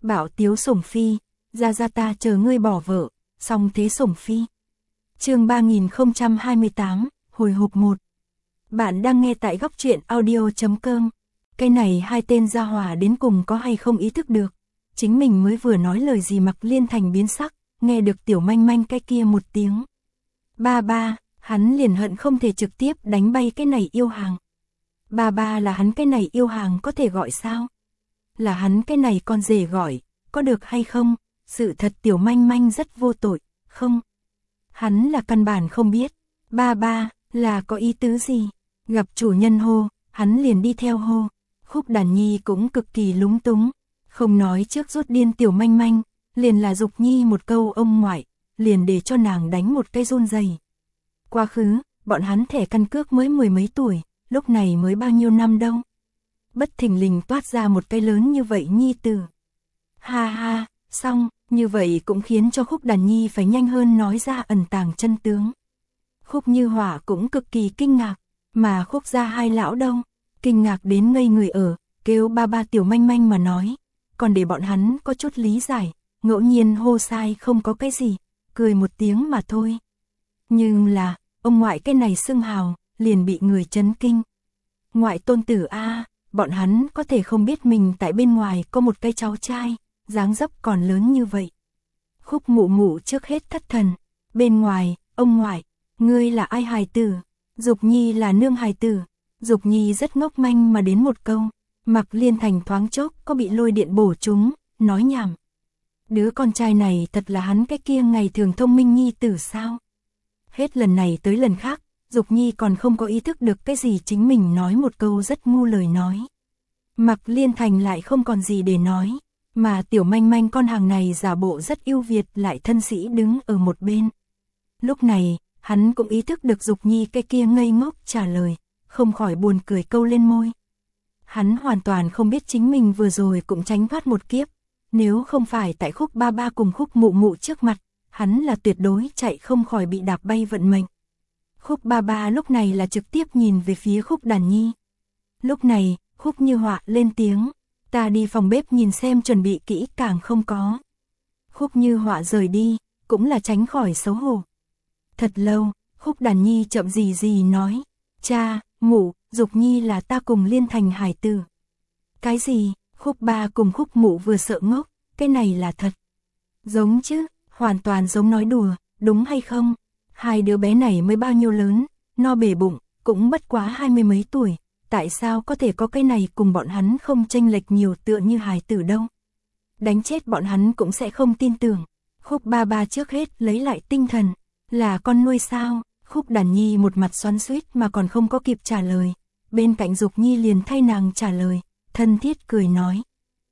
Bảo Tiếu Sủng Phi, ra ta chờ ngươi bỏ vợ, xong thế Sủng Phi. Chương 3028, hồi hộp 1. Bạn đang nghe tại góc truyện audio.com. Cái này hai tên gia hỏa đến cùng có hay không ý thức được. Chính mình mới vừa nói lời gì Mạc Liên Thành biến sắc, nghe được Tiểu Manh Manh cái kia một tiếng. Ba, hắn liền hận không thể trực tiếp đánh bay cái này yêu hàng. Ba là hắn cái này yêu hàng có thể gọi sao? Là hắn cái này con rể gọi, có được hay không? Sự thật Tiểu Manh Manh rất vô tội, không? Hắn là căn bản không biết. Ba là có ý tứ gì? Gặp chủ nhân hô, hắn liền đi theo hô. Khúc Đàn Nhi cũng cực kỳ lúng túng, không nói trước rút điên Tiểu Manh Manh, liền là dục Nhi một câu ông ngoại, liền để cho nàng đánh một cái run rẩy. Quá khứ, bọn hắn thẻ căn cước mới 10 mấy tuổi, lúc này mới bao nhiêu năm đâu. Bất thình lình toát ra một cái lớn như vậy Nhi tử. Ha, xong, như vậy cũng khiến cho Khúc Đàn Nhi phải nhanh hơn nói ra ẩn tàng chân tướng. Khúc Như Hỏa cũng cực kỳ kinh ngạc, mà Khúc gia hai lão đâu, kinh ngạc đến ngây người ở, kêu ba Tiểu Manh Manh mà nói, còn để bọn hắn có chút lý giải, ngẫu nhiên hô sai không có cái gì, cười một tiếng mà thôi. Nhưng là, ông ngoại cái này xưng hào, liền bị người chấn kinh. Ngoại tôn tử a, bọn hắn có thể không biết mình tại bên ngoài có một cái cháu trai, dáng dấp còn lớn như vậy. Khúc Mụ Mụ trước hết thất thần, bên ngoài, ông ngoại, ngươi là ai hài tử? Dục Nhi là nương hài tử. Dục Nhi rất ngốc manh mà đến một câu, Mạc Liên Thành thoáng chốc có bị lôi điện bổ trúng, nói nhảm. Đứa con trai này thật là hắn cái kia ngày thường thông minh nhi tử sao? Hết lần này tới lần khác, Dục Nhi còn không có ý thức được cái gì chính mình nói một câu rất ngu lời nói. Mạc Liên Thành lại không còn gì để nói, mà Tiểu Manh Manh con hàng này giả bộ rất yêu Việt lại thân sĩ đứng ở một bên. Lúc này, hắn cũng ý thức được Dục Nhi cái kia ngây ngốc trả lời, không khỏi buồn cười câu lên môi. Hắn hoàn toàn không biết chính mình vừa rồi cũng tránh thoát một kiếp, nếu không phải tại Khúc ba cùng Khúc Mụ Mụ trước mặt, hắn là tuyệt đối chạy không khỏi bị đạp bay vận mệnh. Khúc ba lúc này là trực tiếp nhìn về phía Khúc Đàn Nhi. Lúc này, Khúc Như Họa lên tiếng, ta đi phòng bếp nhìn xem chuẩn bị kỹ càng không có. Khúc Như Họa rời đi, cũng là tránh khỏi xấu hổ. Thật lâu, Khúc Đàn Nhi chậm gì nói, cha, mụ, Dục Nhi là ta cùng Liên Thành hải tử. Cái gì? Khúc ba cùng Khúc Mụ vừa sợ ngốc, cái này là thật. Giống chứ, hoàn toàn giống nói đùa, đúng hay không? Hai đứa bé này mới bao nhiêu lớn, no bể bụng, cũng bất quá 20 mấy tuổi, tại sao có thể có cái này cùng bọn hắn không chênh lệch nhiều tựa như hài tử đâu. Đánh chết bọn hắn cũng sẽ không tin tưởng. Khúc ba trước hết lấy lại tinh thần, là con nuôi sao? Khúc Đàn Nhi một mặt xoắn xuýt mà còn không có kịp trả lời, bên cạnh Dục Nhi liền thay nàng trả lời, thân thiết cười nói.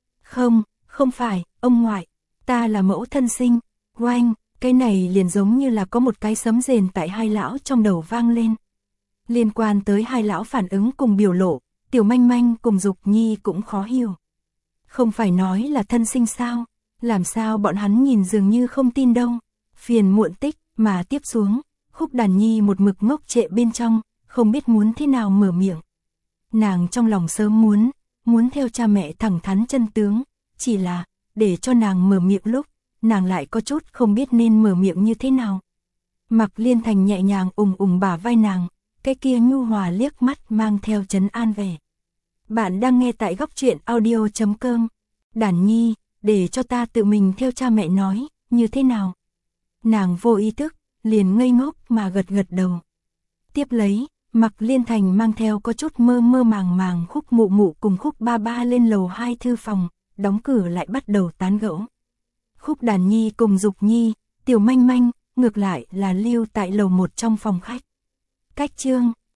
Không phải, ông ngoại, ta là mẫu thân sinh. Oanh, cái này liền giống như là có một cái sấm rền tại hai lão trong đầu vang lên. Liên quan tới hai lão phản ứng cùng biểu lộ, Tiểu Manh Manh cùng Dục Nhi cũng khó hiểu. Không phải nói là thân sinh sao, làm sao bọn hắn nhìn dường như không tin đâu. Phiền muộn tích, mà tiếp xuống, Khúc Đàn Nhi một mực ngốc trệ bên trong, không biết muốn thế nào mở miệng. Nàng trong lòng sớm muốn theo cha mẹ thẳng thắn chân tướng, chỉ là, để cho nàng mở miệng lúc, nàng lại có chút không biết nên mở miệng như thế nào. Mạc Liên Thành nhẹ nhàng ủng bả vai nàng, cái kia nhu hòa liếc mắt mang theo trấn an vẻ. Bạn đang nghe tại góc truyện audio.com. Đàn Nhi, để cho ta tự mình theo cha mẹ nói, như thế nào? Nàng vô ý thức, liền ngây ngốc mà gật đầu. Tiếp lấy, Mạc Liên Thành mang theo có chút mơ màng Khúc Mụ Mụ cùng Khúc ba lên lầu 2 thư phòng, đóng cửa lại bắt đầu tán gẫu. Khúc Đàn Nhi cùng Dục Nhi, Tiểu Manh Manh, ngược lại là lưu tại lầu 1 trong phòng khách. Cách chương